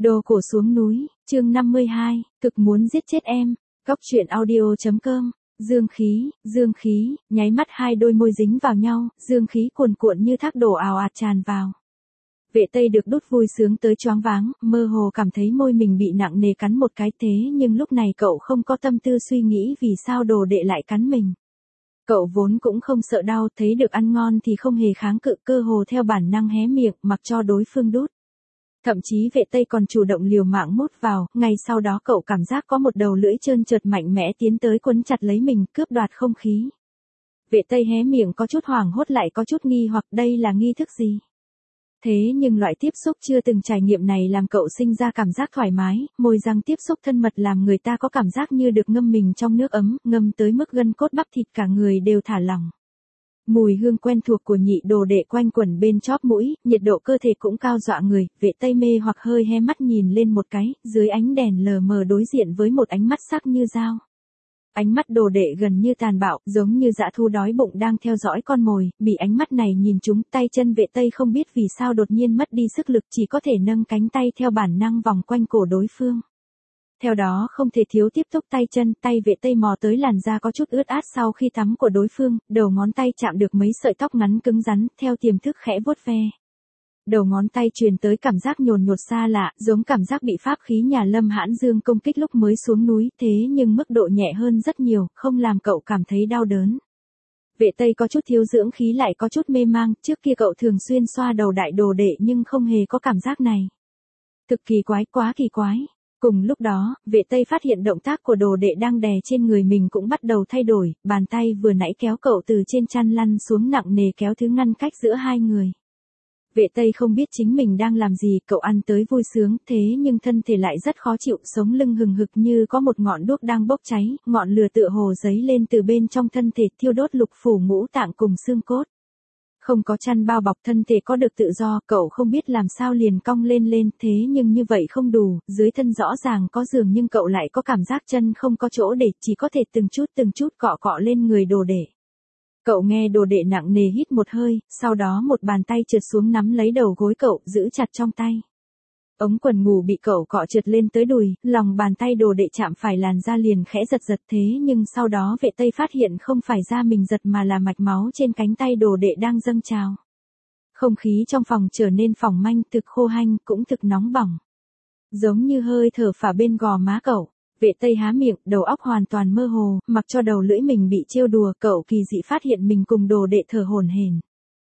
Đồ cổ xuống núi, chương 52, cực muốn giết chết em. Góc truyện audio.com. Dương khí, nháy mắt hai đôi môi dính vào nhau, dương khí cuồn cuộn như thác đổ ào ạt tràn vào. Vệ Tây được đút vui sướng tới choáng váng, mơ hồ cảm thấy môi mình bị nặng nề cắn một cái, thế nhưng lúc này cậu không có tâm tư suy nghĩ vì sao đồ đệ lại cắn mình. Cậu vốn cũng không sợ đau, thấy được ăn ngon thì không hề kháng cự, cơ hồ theo bản năng hé miệng mặc cho đối phương đút. Thậm chí Vệ Tây còn chủ động liều mạng mút vào, ngay sau đó cậu cảm giác có một đầu lưỡi trơn trượt mạnh mẽ tiến tới quấn chặt lấy mình, cướp đoạt không khí. Vệ Tây hé miệng có chút hoảng hốt lại có chút nghi hoặc đây là nghi thức gì. Thế nhưng loại tiếp xúc chưa từng trải nghiệm này làm cậu sinh ra cảm giác thoải mái, môi răng tiếp xúc thân mật làm người ta có cảm giác như được ngâm mình trong nước ấm, ngâm tới mức gân cốt bắp thịt cả người đều thả lỏng. Mùi hương quen thuộc của nhị đồ đệ quanh quẩn bên chóp mũi, nhiệt độ cơ thể cũng cao dọa người, Vệ Tây mê hoặc hơi hé mắt nhìn lên một cái, dưới ánh đèn lờ mờ đối diện với một ánh mắt sắc như dao. Ánh mắt đồ đệ gần như tàn bạo, giống như dã thú đói bụng đang theo dõi con mồi, bị ánh mắt này nhìn trúng, tay chân Vệ Tây không biết vì sao đột nhiên mất đi sức lực, chỉ có thể nâng cánh tay theo bản năng vòng quanh cổ đối phương. Theo đó không thể thiếu tiếp tục tay chân, tay Vệ Tây mò tới làn da có chút ướt át sau khi tắm của đối phương, đầu ngón tay chạm được mấy sợi tóc ngắn cứng rắn, theo tiềm thức khẽ vuốt ve. Đầu ngón tay truyền tới cảm giác nhồn nhột xa lạ, giống cảm giác bị pháp khí nhà Lâm Hãn Dương công kích lúc mới xuống núi, thế nhưng mức độ nhẹ hơn rất nhiều, không làm cậu cảm thấy đau đớn. Vệ Tây có chút thiếu dưỡng khí lại có chút mê mang, trước kia cậu thường xuyên xoa đầu đại đồ đệ nhưng không hề có cảm giác này. Thực kỳ quái, quá kỳ quái. Cùng lúc đó, Vệ Tây phát hiện động tác của đồ đệ đang đè trên người mình cũng bắt đầu thay đổi, bàn tay vừa nãy kéo cậu từ trên chăn lăn xuống nặng nề kéo thứ ngăn cách giữa hai người. Vệ Tây không biết chính mình đang làm gì, cậu ăn tới vui sướng, thế nhưng thân thể lại rất khó chịu, sống lưng hừng hực như có một ngọn đuốc đang bốc cháy, ngọn lửa tựa hồ giấy lên từ bên trong thân thể, thiêu đốt lục phủ ngũ tạng cùng xương cốt. Không có chăn bao bọc thân thể có được tự do, cậu không biết làm sao liền cong lên, thế nhưng như vậy không đủ, dưới thân rõ ràng có giường nhưng cậu lại có cảm giác chân không có chỗ để, chỉ có thể từng chút cọ cọ lên người đồ đệ. Cậu nghe đồ đệ nặng nề hít một hơi, sau đó một bàn tay trượt xuống nắm lấy đầu gối cậu, giữ chặt trong tay. Ống quần ngủ bị cậu cọ trượt lên tới đùi, lòng bàn tay đồ đệ chạm phải làn da liền khẽ giật thế nhưng sau đó Vệ Tây phát hiện không phải da mình giật mà là mạch máu trên cánh tay đồ đệ đang dâng trào. Không khí trong phòng trở nên phỏng manh, thực khô hanh, cũng thực nóng bỏng. Giống như hơi thở phả bên gò má cậu. Vệ Tây há miệng, đầu óc hoàn toàn mơ hồ, mặc cho đầu lưỡi mình bị trêu đùa, cậu kỳ dị phát hiện mình cùng đồ đệ thở hổn hển.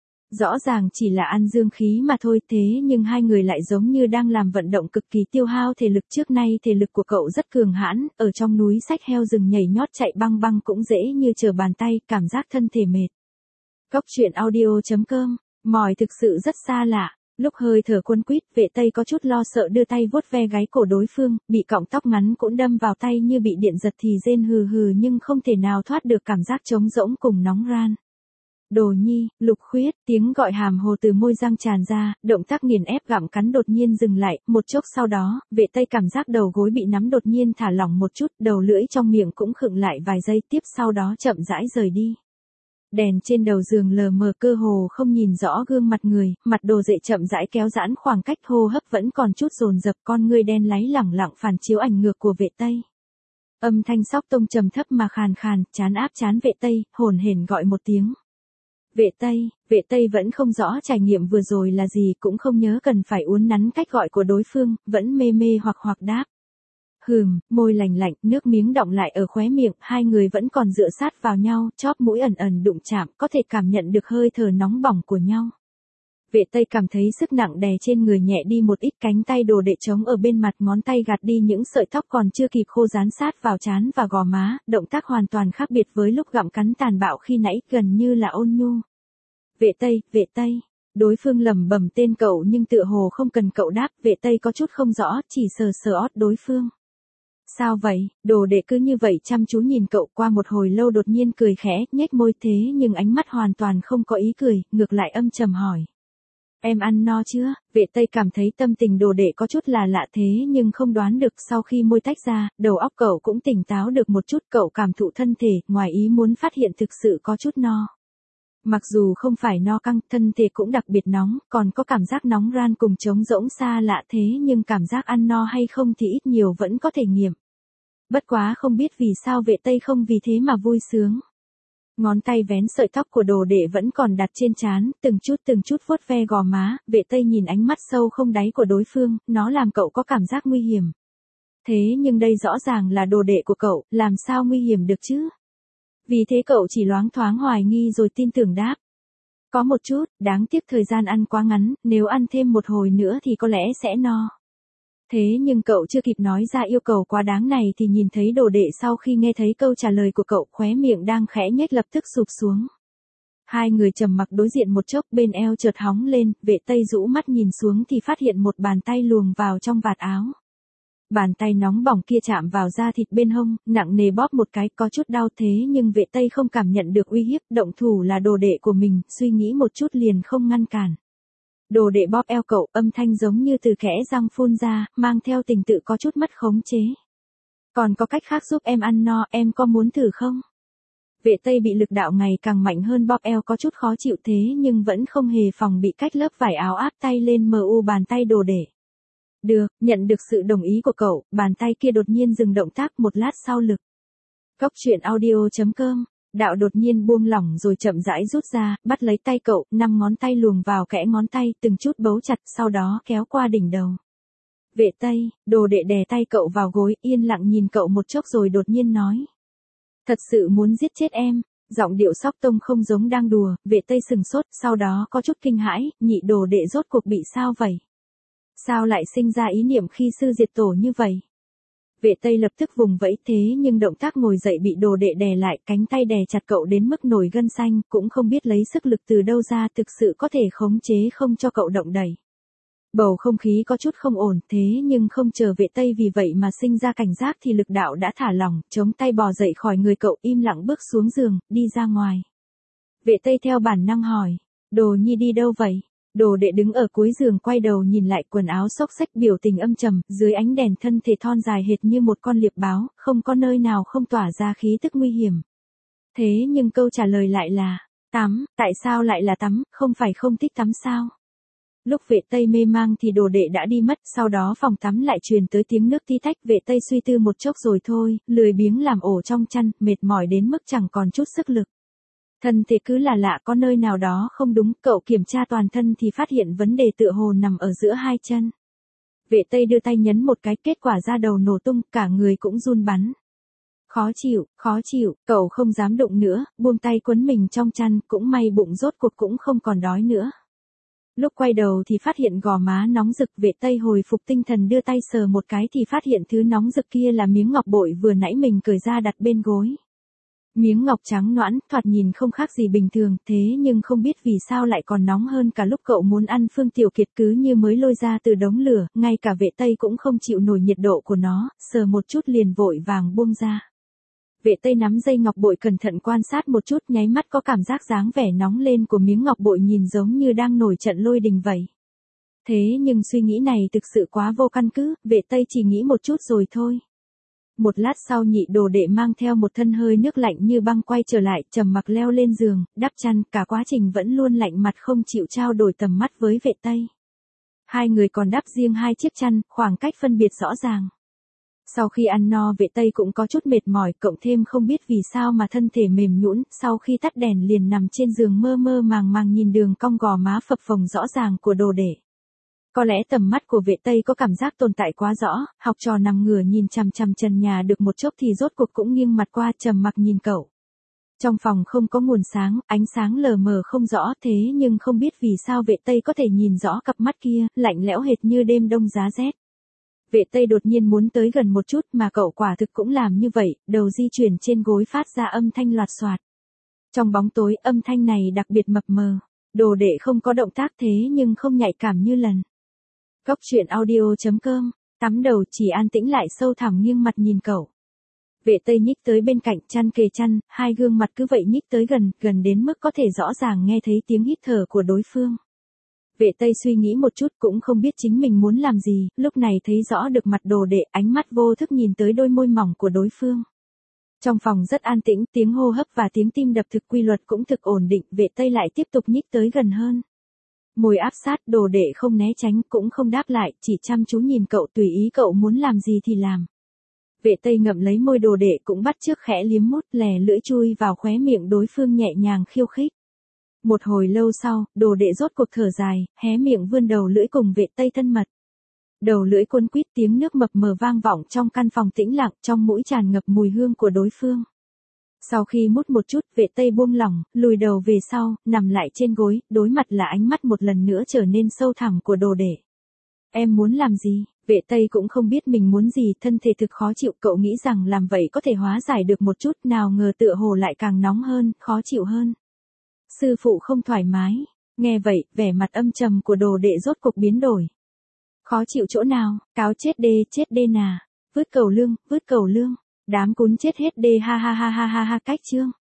Rõ ràng chỉ là ăn dương khí mà thôi, thế nhưng hai người lại giống như đang làm vận động cực kỳ tiêu hao thể lực, trước nay thể lực của cậu rất cường hãn, ở trong núi xách heo rừng nhảy nhót chạy băng băng cũng dễ như trở bàn tay, cảm giác thân thể mệt. Góc truyện audio.com, mỏi thực sự rất xa lạ. Lúc hơi thở cuốn quýt, Vệ Tây có chút lo sợ đưa tay vuốt ve gáy cổ đối phương, bị cọng tóc ngắn cũng đâm vào tay như bị điện giật thì rên hừ hừ nhưng không thể nào thoát được cảm giác trống rỗng cùng nóng ran. Đồ nhi, Lục Khuyết, tiếng gọi hàm hồ từ môi răng tràn ra, động tác nghiền ép gặm cắn đột nhiên dừng lại, một chốc sau đó, Vệ Tây cảm giác đầu gối bị nắm đột nhiên thả lỏng một chút, đầu lưỡi trong miệng cũng khựng lại vài giây, tiếp sau đó chậm rãi rời đi. Đèn trên đầu giường lờ mờ cơ hồ không nhìn rõ gương mặt người, mặt đồ đệ chậm rãi kéo giãn khoảng cách, hô hấp vẫn còn chút dồn dập, con ngươi đen láy lẳng lặng phản chiếu ảnh ngược của Vệ Tây. Âm thanh sóc tông trầm thấp mà khàn khàn, chán áp chán Vệ Tây, hồn hển gọi một tiếng. Vệ Tây vẫn không rõ trải nghiệm vừa rồi là gì, cũng không nhớ cần phải uốn nắn cách gọi của đối phương, vẫn mê mê hoặc đáp. Môi lành lạnh, nước miếng đọng lại ở khóe miệng, hai người vẫn còn dựa sát vào nhau, chóp mũi ẩn đụng chạm, có thể cảm nhận được hơi thở nóng bỏng của nhau. Vệ Tây cảm thấy sức nặng đè trên người nhẹ đi một ít, cánh tay đồ đệ trống ở bên mặt, ngón tay gạt đi những sợi tóc còn chưa kịp khô dán sát vào trán và gò má, động tác hoàn toàn khác biệt với lúc gặm cắn tàn bạo khi nãy, gần như là ôn nhu. Vệ Tây. Đối phương lẩm bẩm tên cậu nhưng tựa hồ không cần cậu đáp, Vệ Tây có chút không rõ, chỉ sờ ót đối phương. Sao vậy? Đồ đệ cứ như vậy chăm chú nhìn cậu, qua một hồi lâu đột nhiên cười khẽ, nhếch môi, thế nhưng ánh mắt hoàn toàn không có ý cười, ngược lại âm trầm hỏi. Em ăn no chưa? Vệ Tây cảm thấy tâm tình đồ đệ có chút là lạ thế nhưng không đoán được, sau khi môi tách ra, đầu óc cậu cũng tỉnh táo được một chút, cậu cảm thụ thân thể, ngoài ý muốn phát hiện thực sự có chút no. Mặc dù không phải no căng, thân thể cũng đặc biệt nóng, còn có cảm giác nóng ran cùng trống rỗng xa lạ thế nhưng cảm giác ăn no hay không thì ít nhiều vẫn có thể nghiệm. Bất quá không biết vì sao vệ tây không vì thế mà vui sướng. Ngón tay vén sợi tóc của đồ đệ vẫn còn đặt trên trán, từng chút vuốt ve gò má, vệ tây nhìn ánh mắt sâu không đáy của đối phương, nó làm cậu có cảm giác nguy hiểm. Thế nhưng đây rõ ràng là đồ đệ của cậu, làm sao nguy hiểm được chứ? Vì thế cậu chỉ loáng thoáng hoài nghi rồi tin tưởng đáp. Có một chút, đáng tiếc thời gian ăn quá ngắn, nếu ăn thêm một hồi nữa thì có lẽ sẽ no. Thế nhưng cậu chưa kịp nói ra yêu cầu quá đáng này thì nhìn thấy đồ đệ sau khi nghe thấy câu trả lời của cậu khóe miệng đang khẽ nhếch lập tức sụp xuống. Hai người trầm mặc đối diện một chốc bên eo chợt hóng lên, vệ tây rũ mắt nhìn xuống thì phát hiện một bàn tay luồn vào trong vạt áo. Bàn tay nóng bỏng kia chạm vào da thịt bên hông, nặng nề bóp một cái có chút đau thế nhưng vệ tây không cảm nhận được uy hiếp, động thủ là đồ đệ của mình, suy nghĩ một chút liền không ngăn cản. Đồ đệ bóp eo cậu, âm thanh giống như từ kẽ răng phun ra, mang theo tình tự có chút mất khống chế. Còn có cách khác giúp em ăn no, em có muốn thử không? Vệ tây bị lực đạo ngày càng mạnh hơn bóp eo có chút khó chịu thế nhưng vẫn không hề phòng bị cách lớp vải áo áp tay lên bàn tay đồ đệ. Được, nhận được sự đồng ý của cậu, bàn tay kia đột nhiên dừng động tác một lát sau lực. Cốc truyện audio.com, đạo đột nhiên buông lỏng rồi chậm rãi rút ra, bắt lấy tay cậu, 5 ngón tay luồn vào kẽ ngón tay, từng chút bấu chặt, sau đó kéo qua đỉnh đầu. Vệ tây, đồ đệ đè tay cậu vào gối, yên lặng nhìn cậu một chốc rồi đột nhiên nói. Thật sự muốn giết chết em, giọng điệu sóc tông không giống đang đùa, vệ tây sừng sốt, sau đó có chút kinh hãi, nhị đồ đệ rốt cuộc bị sao vậy? Sao lại sinh ra ý niệm khi sư diệt tổ như vậy? Vệ tây lập tức vùng vẫy thế nhưng động tác ngồi dậy bị đồ đệ đè lại, cánh tay đè chặt cậu đến mức nổi gân xanh, cũng không biết lấy sức lực từ đâu ra thực sự có thể khống chế không cho cậu động đẩy. Bầu không khí có chút không ổn thế nhưng không chờ vệ tây vì vậy mà sinh ra cảnh giác thì lực đạo đã thả lỏng, chống tay bò dậy khỏi người cậu im lặng bước xuống giường, đi ra ngoài. Vệ tây theo bản năng hỏi, đồ nhi đi đâu vậy? Đồ đệ đứng ở cuối giường quay đầu nhìn lại quần áo xốc xách biểu tình âm trầm, dưới ánh đèn thân thể thon dài hệt như một con liệp báo, không có nơi nào không tỏa ra khí tức nguy hiểm. Thế nhưng câu trả lời lại là, tắm, tại sao lại là tắm, không phải không thích tắm sao? Lúc vệ tây mê mang thì đồ đệ đã đi mất, sau đó phòng tắm lại truyền tới tiếng nước tí tách, vệ tây suy tư một chốc rồi thôi, lười biếng làm ổ trong chăn, mệt mỏi đến mức chẳng còn chút sức lực. Thân thể cứ là lạ có nơi nào đó không đúng, cậu kiểm tra toàn thân thì phát hiện vấn đề tựa hồ nằm ở giữa hai chân. Vệ tây đưa tay nhấn một cái, kết quả da đầu nổ tung, cả người cũng run bắn. Khó chịu, cậu không dám động nữa, buông tay quấn mình trong chăn, cũng may bụng rốt cuộc cũng không còn đói nữa. Lúc quay đầu thì phát hiện gò má nóng rực, vệ tây hồi phục tinh thần đưa tay sờ một cái thì phát hiện thứ nóng rực kia là miếng ngọc bội vừa nãy mình cởi ra đặt bên gối. Miếng ngọc trắng nõn, thoạt nhìn không khác gì bình thường, thế nhưng không biết vì sao lại còn nóng hơn cả lúc cậu muốn ăn. Phương Tiểu Kiệt cứ như mới lôi ra từ đống lửa, ngay cả vệ tây cũng không chịu nổi nhiệt độ của nó, sờ một chút liền vội vàng buông ra. Vệ tây nắm dây ngọc bội cẩn thận quan sát một chút, nháy mắt có cảm giác dáng vẻ nóng lên của miếng ngọc bội nhìn giống như đang nổi trận lôi đình vậy. Thế nhưng suy nghĩ này thực sự quá vô căn cứ, vệ tây chỉ nghĩ một chút rồi thôi. Một lát sau nhị đồ đệ mang theo một thân hơi nước lạnh như băng quay trở lại, trầm mặc leo lên giường, đắp chăn, cả quá trình vẫn luôn lạnh mặt không chịu trao đổi tầm mắt với vệ tây. Hai người còn đắp riêng hai chiếc chăn, khoảng cách phân biệt rõ ràng. Sau khi ăn no vệ tây cũng có chút mệt mỏi, cộng thêm không biết vì sao mà thân thể mềm nhũn, sau khi tắt đèn liền nằm trên giường mơ mơ màng màng nhìn đường cong gò má phập phồng rõ ràng của đồ đệ. Có lẽ tầm mắt của vệ tây có cảm giác tồn tại quá rõ, học trò nằm ngửa nhìn chằm chằm trần nhà được một chốc thì rốt cuộc cũng nghiêng mặt qua trầm mặc nhìn cậu. Trong phòng không có nguồn sáng, ánh sáng lờ mờ không rõ thế nhưng không biết vì sao vệ tây có thể nhìn rõ cặp mắt kia, lạnh lẽo hệt như đêm đông giá rét. Vệ tây đột nhiên muốn tới gần một chút mà cậu quả thực cũng làm như vậy, đầu di chuyển trên gối phát ra âm thanh loạt xoạt. Trong bóng tối âm thanh này đặc biệt mập mờ, đồ đệ không có động tác thế nhưng không nhạy cảm như lần. Cốc truyện audio.com, tắm đầu chỉ an tĩnh lại sâu thẳm nghiêng mặt nhìn cậu. Vệ tây nhích tới bên cạnh chăn kề chăn, hai gương mặt cứ vậy nhích tới gần đến mức có thể rõ ràng nghe thấy tiếng hít thở của đối phương. Vệ tây suy nghĩ một chút cũng không biết chính mình muốn làm gì, lúc này thấy rõ được mặt đồ đệ, ánh mắt vô thức nhìn tới đôi môi mỏng của đối phương. Trong phòng rất an tĩnh, tiếng hô hấp và tiếng tim đập thực quy luật cũng thực ổn định, vệ tây lại tiếp tục nhích tới gần hơn. Môi áp sát, đồ đệ không né tránh, cũng không đáp lại, chỉ chăm chú nhìn cậu, tùy ý cậu muốn làm gì thì làm. Vệ tây ngậm lấy môi đồ đệ cũng bắt chước khẽ liếm mút, lè lưỡi chui vào khóe miệng đối phương nhẹ nhàng khiêu khích. Một hồi lâu sau, đồ đệ rốt cuộc thở dài, hé miệng vươn đầu lưỡi cùng vệ tây thân mật. Đầu lưỡi cuốn quýt, tiếng nước mập mờ vang vọng trong căn phòng tĩnh lặng, trong mũi tràn ngập mùi hương của đối phương. Sau khi mút một chút, vệ tây buông lỏng, lùi đầu về sau, nằm lại trên gối, đối mặt là ánh mắt một lần nữa trở nên sâu thẳm của đồ đệ. Em muốn làm gì? Vệ tây cũng không biết mình muốn gì, thân thể thực khó chịu, cậu nghĩ rằng làm vậy có thể hóa giải được một chút, nào ngờ tựa hồ lại càng nóng hơn, khó chịu hơn. Sư phụ không thoải mái. Nghe vậy, vẻ mặt âm trầm của đồ đệ rốt cuộc biến đổi. Khó chịu chỗ nào? Cáo chết đê nà. Vứt cầu lương. Đám cún chết hết đê, ha ha ha ha ha ha. Cách chương.